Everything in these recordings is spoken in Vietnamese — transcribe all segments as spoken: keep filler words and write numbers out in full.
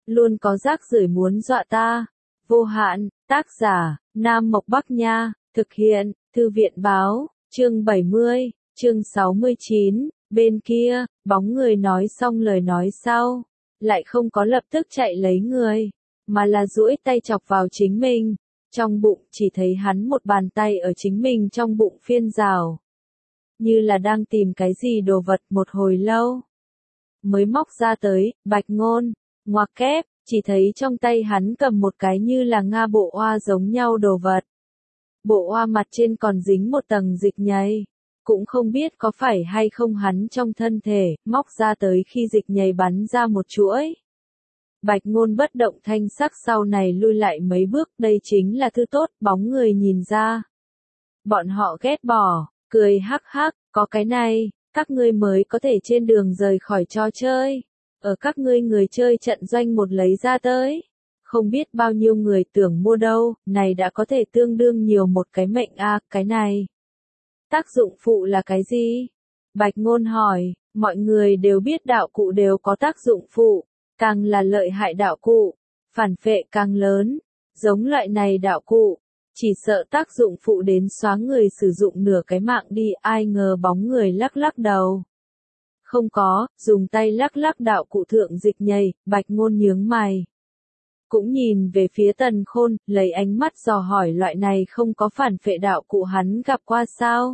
luôn có rác rưởi muốn dọa ta. Vô hạn, tác giả, Nam Mộc Bắc Nha, thực hiện, Thư viện Báo, chương bảy mươi, chương sáu mươi chín, bên kia, bóng người nói xong lời nói sau, lại không có lập tức chạy lấy người, mà là duỗi tay chọc vào chính mình, trong bụng chỉ thấy hắn một bàn tay ở chính mình trong bụng phiên rào. Như là đang tìm cái gì đồ vật một hồi lâu. Mới móc ra tới, Bạch Ngôn, ngoặc kép, chỉ thấy trong tay hắn cầm một cái như là Nga bộ oa giống nhau đồ vật. Bộ oa mặt trên còn dính một tầng dịch nhầy, cũng không biết có phải hay không hắn trong thân thể, móc ra tới khi dịch nhầy bắn ra một chuỗi. Bạch Ngôn bất động thanh sắc sau này lui lại mấy bước, đây chính là thứ tốt, bóng người nhìn ra. Bọn họ ghét bỏ, cười hắc hắc, có cái này, các ngươi mới có thể trên đường rời khỏi trò chơi. Ở các ngươi người chơi trận doanh một lấy ra tới. Không biết bao nhiêu người tưởng mua đâu, này đã có thể tương đương nhiều một cái mệnh a, à, cái này. Tác dụng phụ là cái gì? Bạch Ngôn hỏi, mọi người đều biết đạo cụ đều có tác dụng phụ, càng là lợi hại đạo cụ, phản phệ càng lớn, giống loại này đạo cụ, chỉ sợ tác dụng phụ đến xóa người sử dụng nửa cái mạng đi, ai ngờ bóng người lắc lắc đầu. Không có, dùng tay lắc lắc đạo cụ thượng dịch nhầy, Bạch Ngôn nhướng mày. Cũng nhìn về phía Tần Khôn, lấy ánh mắt dò hỏi loại này không có phản phệ đạo cụ hắn gặp qua sao.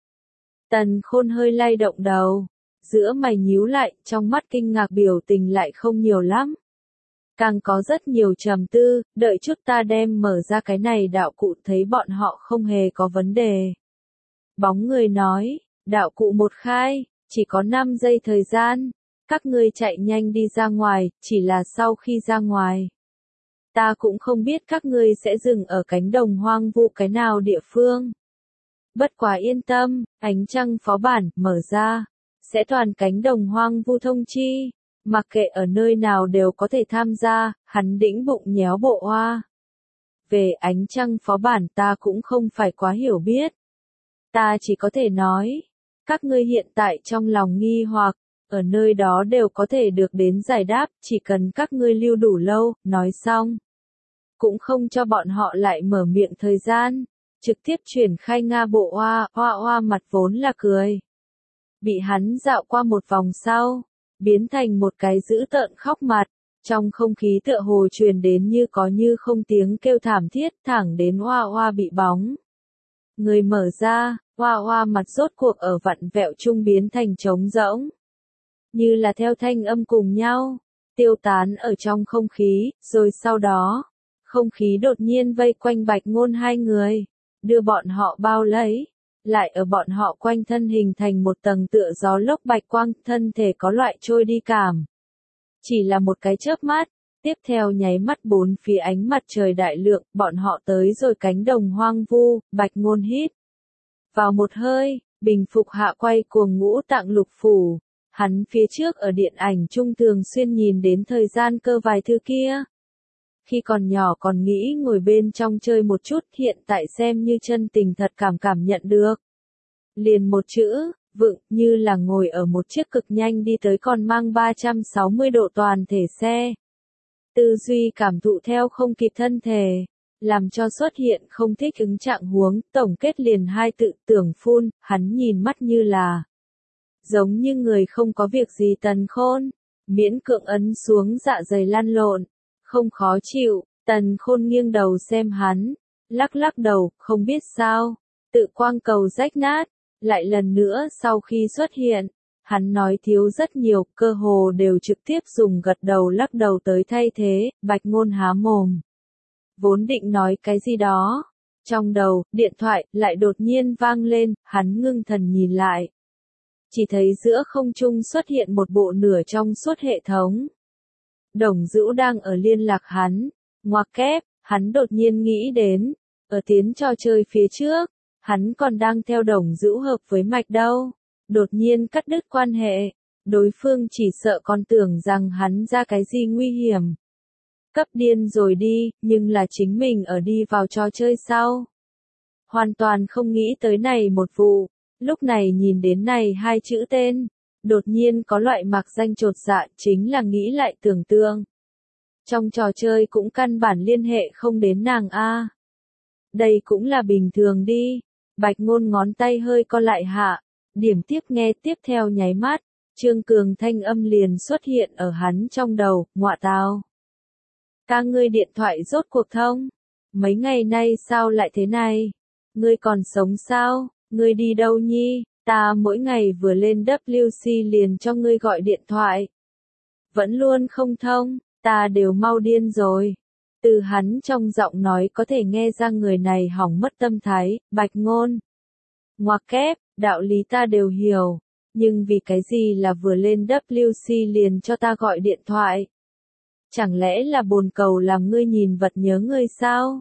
Tần Khôn hơi lay động đầu, giữa mày nhíu lại, trong mắt kinh ngạc biểu tình lại không nhiều lắm. Càng có rất nhiều trầm tư, đợi chút ta đem mở ra cái này đạo cụ thấy bọn họ không hề có vấn đề. Bóng người nói, đạo cụ một khai, chỉ có năm giây thời gian, các ngươi chạy nhanh đi ra ngoài, chỉ là sau khi ra ngoài. Ta cũng không biết các ngươi sẽ dừng ở cánh đồng hoang vu cái nào địa phương. Bất quá yên tâm, ánh trăng phó bản, mở ra, sẽ toàn cánh đồng hoang vu thông chi, mặc kệ ở nơi nào đều có thể tham gia, hắn đĩnh bụng nhéo bộ oa. Về ánh trăng phó bản ta cũng không phải quá hiểu biết. Ta chỉ có thể nói, các ngươi hiện tại trong lòng nghi hoặc, ở nơi đó đều có thể được đến giải đáp, chỉ cần các ngươi lưu đủ lâu, nói xong. Cũng không cho bọn họ lại mở miệng thời gian, trực tiếp chuyển khai Nga bộ oa, oa oa mặt vốn là cười. Bị hắn dạo qua một vòng sau, biến thành một cái dữ tợn khóc mặt, trong không khí tựa hồ truyền đến như có như không tiếng kêu thảm thiết thẳng đến oa oa bị bóng. Người mở ra, oa oa mặt rốt cuộc ở vặn vẹo trung biến thành trống rỗng. Như là theo thanh âm cùng nhau, tiêu tán ở trong không khí, rồi sau đó, không khí đột nhiên vây quanh Bạch Ngôn hai người, đưa bọn họ bao lấy, lại ở bọn họ quanh thân hình thành một tầng tựa gió lốc bạch quang, thân thể có loại trôi đi cảm. Chỉ là một cái chớp mắt, tiếp theo nháy mắt bốn phía ánh mặt trời đại lượng, bọn họ tới rồi cánh đồng hoang vu, Bạch Ngôn hít vào một hơi, bình phục hạ quay cuồng ngũ tạng lục phủ, hắn phía trước ở điện ảnh trung thường xuyên nhìn đến thời gian cơ vài thứ kia. Khi còn nhỏ còn nghĩ ngồi bên trong chơi một chút, hiện tại xem như chân tình thật cảm cảm nhận được. Liền một chữ, vựng, như là ngồi ở một chiếc cực nhanh đi tới còn mang ba trăm sáu mươi độ toàn thể xe. Tư duy cảm thụ theo không kịp thân thể, làm cho xuất hiện không thích ứng trạng huống, tổng kết liền hai tự tưởng phun, hắn nhìn mắt như là giống như người không có việc gì. Tần Khôn, miễn cưỡng ấn xuống dạ dày lăn lộn, không khó chịu, Tần Khôn nghiêng đầu xem hắn, lắc lắc đầu, không biết sao, tự quang cầu rách nát, lại lần nữa sau khi xuất hiện, hắn nói thiếu rất nhiều, cơ hồ đều trực tiếp dùng gật đầu lắc đầu tới thay thế, Bạch Ngôn há mồm. Vốn định nói cái gì đó, trong đầu, điện thoại, lại đột nhiên vang lên, hắn ngưng thần nhìn lại. Chỉ thấy giữa không trung xuất hiện một bộ nửa trong suốt hệ thống. Đồng Dữu đang ở liên lạc hắn, ngoặc kép, hắn đột nhiên nghĩ đến, ở tiến trò chơi phía trước, hắn còn đang theo Đồng Dữu hợp với mạch đâu, đột nhiên cắt đứt quan hệ, đối phương chỉ sợ còn tưởng rằng hắn ra cái gì nguy hiểm. Cấp điên rồi đi, nhưng là chính mình ở đi vào trò chơi sau. Hoàn toàn không nghĩ tới này một vụ, lúc này nhìn đến này hai chữ tên, đột nhiên có loại mạc danh chột dạ, chính là nghĩ lại tưởng tượng. Trong trò chơi cũng căn bản liên hệ không đến nàng a. Đây cũng là bình thường đi. Bạch Ngôn ngón tay hơi co lại hạ, điểm tiếp nghe tiếp theo nháy mắt, Trương Cường thanh âm liền xuất hiện ở hắn trong đầu, ngọa tào. Ca ngươi điện thoại rốt cuộc thông, mấy ngày nay sao lại thế này? Ngươi còn sống sao? Ngươi đi đâu nhi? Ta mỗi ngày vừa lên W C liền cho ngươi gọi điện thoại. Vẫn luôn không thông, ta đều mau điên rồi. Từ hắn trong giọng nói có thể nghe ra người này hỏng mất tâm thái, Bạch Ngôn. Ngoặc kép, đạo lý ta đều hiểu, nhưng vì cái gì là vừa lên W C liền cho ta gọi điện thoại? Chẳng lẽ là bồn cầu làm ngươi nhìn vật nhớ ngươi sao?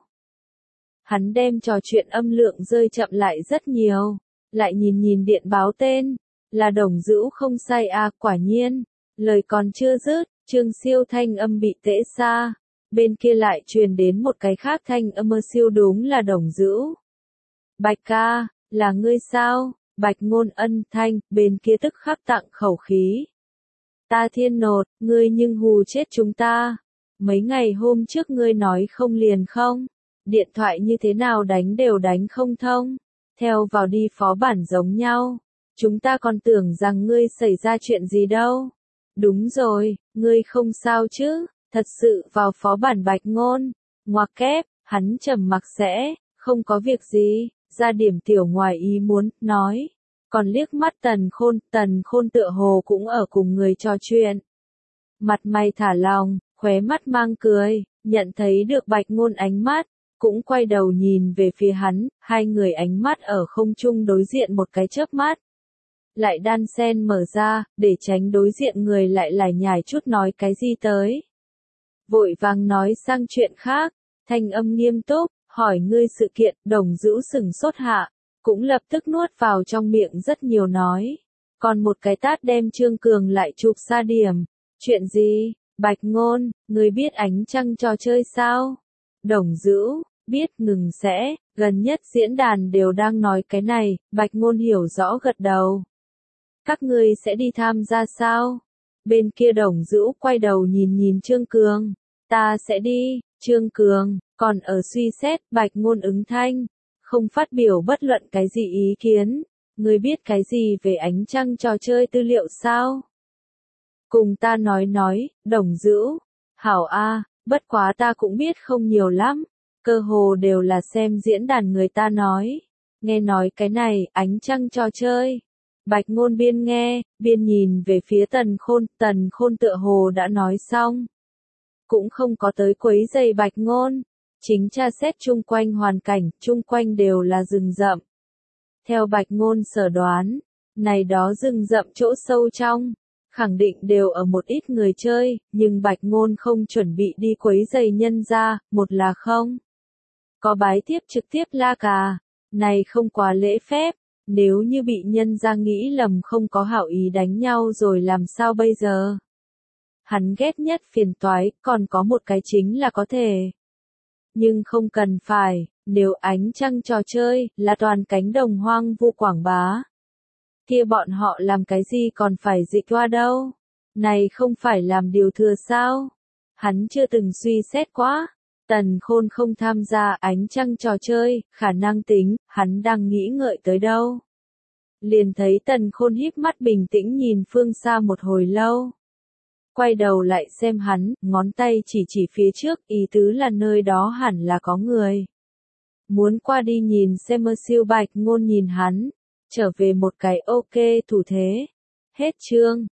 Hắn đem trò chuyện âm lượng rơi chậm lại rất nhiều, lại nhìn nhìn điện báo tên, là Đồng Dữu không sai à, quả nhiên, lời còn chưa dứt, Trương Siêu thanh âm bị tễ xa, bên kia lại truyền đến một cái khác thanh âm mơ siêu đúng là Đồng Dữu. Bạch ca, là ngươi sao? Bạch Ngôn ân thanh, bên kia tức khắc tặng khẩu khí. Ta thiên nột, ngươi nhưng hù chết chúng ta. Mấy ngày hôm trước ngươi nói không liền không? Điện thoại như thế nào đánh đều đánh không thông. Theo vào đi phó bản giống nhau. Chúng ta còn tưởng rằng ngươi xảy ra chuyện gì đâu. Đúng rồi, ngươi không sao chứ? Thật sự vào phó bản Bạch Ngôn. Ngoặc kép, hắn trầm mặc sẽ, không có việc gì, ra điểm tiểu ngoài ý muốn, nói. Còn liếc mắt Tần Khôn, Tần Khôn tựa hồ cũng ở cùng người trò chuyện. Mặt mày thả lỏng, khóe mắt mang cười, nhận thấy được Bạch Ngôn ánh mắt, cũng quay đầu nhìn về phía hắn, hai người ánh mắt ở không trung đối diện một cái chớp mắt. Lại đan sen mở ra, để tránh đối diện người lại lải nhải chút nói cái gì tới. Vội vàng nói sang chuyện khác, thanh âm nghiêm túc, hỏi ngươi sự kiện, Đồng Dữu sừng sốt hạ, cũng lập tức nuốt vào trong miệng rất nhiều nói. Còn một cái tát đem Trương Cường lại chụp xa điểm. Chuyện gì? Bạch Ngôn, ngươi biết ánh trăng trò chơi sao? Đồng Dữu, biết ngừng sẽ, gần nhất diễn đàn đều đang nói cái này, Bạch Ngôn hiểu rõ gật đầu. Các ngươi sẽ đi tham gia sao? Bên kia Đồng Dữu quay đầu nhìn nhìn Trương Cường. Ta sẽ đi, Trương Cường, còn ở suy xét, Bạch Ngôn ứng thanh. Không phát biểu bất luận cái gì ý kiến. Ngươi biết cái gì về ánh trăng trò chơi tư liệu sao? Cùng ta nói nói, Đồng Dữu. Hảo a, bất quá ta cũng biết không nhiều lắm. Cơ hồ đều là xem diễn đàn người ta nói. Nghe nói cái này, ánh trăng trò chơi. Bạch Ngôn biên nghe, biên nhìn về phía Tần Khôn, Tần Khôn tựa hồ đã nói xong. Cũng không có tới quấy rầy Bạch Ngôn. Chính tra xét chung quanh hoàn cảnh, chung quanh đều là rừng rậm. Theo Bạch Ngôn sở đoán, này đó rừng rậm chỗ sâu trong, khẳng định đều ở một ít người chơi, nhưng Bạch Ngôn không chuẩn bị đi quấy rầy nhân ra, một là không. Có bái tiếp trực tiếp la cà, này không quá lễ phép, nếu như bị nhân ra nghĩ lầm không có hảo ý đánh nhau rồi làm sao bây giờ. Hắn ghét nhất phiền toái, còn có một cái chính là có thể. Nhưng không cần phải, nếu ánh trăng trò chơi là toàn cánh đồng hoang vu quảng bá. Kia bọn họ làm cái gì còn phải dịch qua đâu? Này không phải làm điều thừa sao? Hắn chưa từng suy xét quá. Tần Khôn không tham gia ánh trăng trò chơi, khả năng tính, hắn đang nghĩ ngợi tới đâu. Liền thấy Tần Khôn híp mắt bình tĩnh nhìn phương xa một hồi lâu. Quay đầu lại xem hắn, ngón tay chỉ chỉ phía trước, ý tứ là nơi đó hẳn là có người. Muốn qua đi nhìn xem mơ siêu Bạch Ngôn nhìn hắn, trở về một cái ok thủ thế. Hết chương.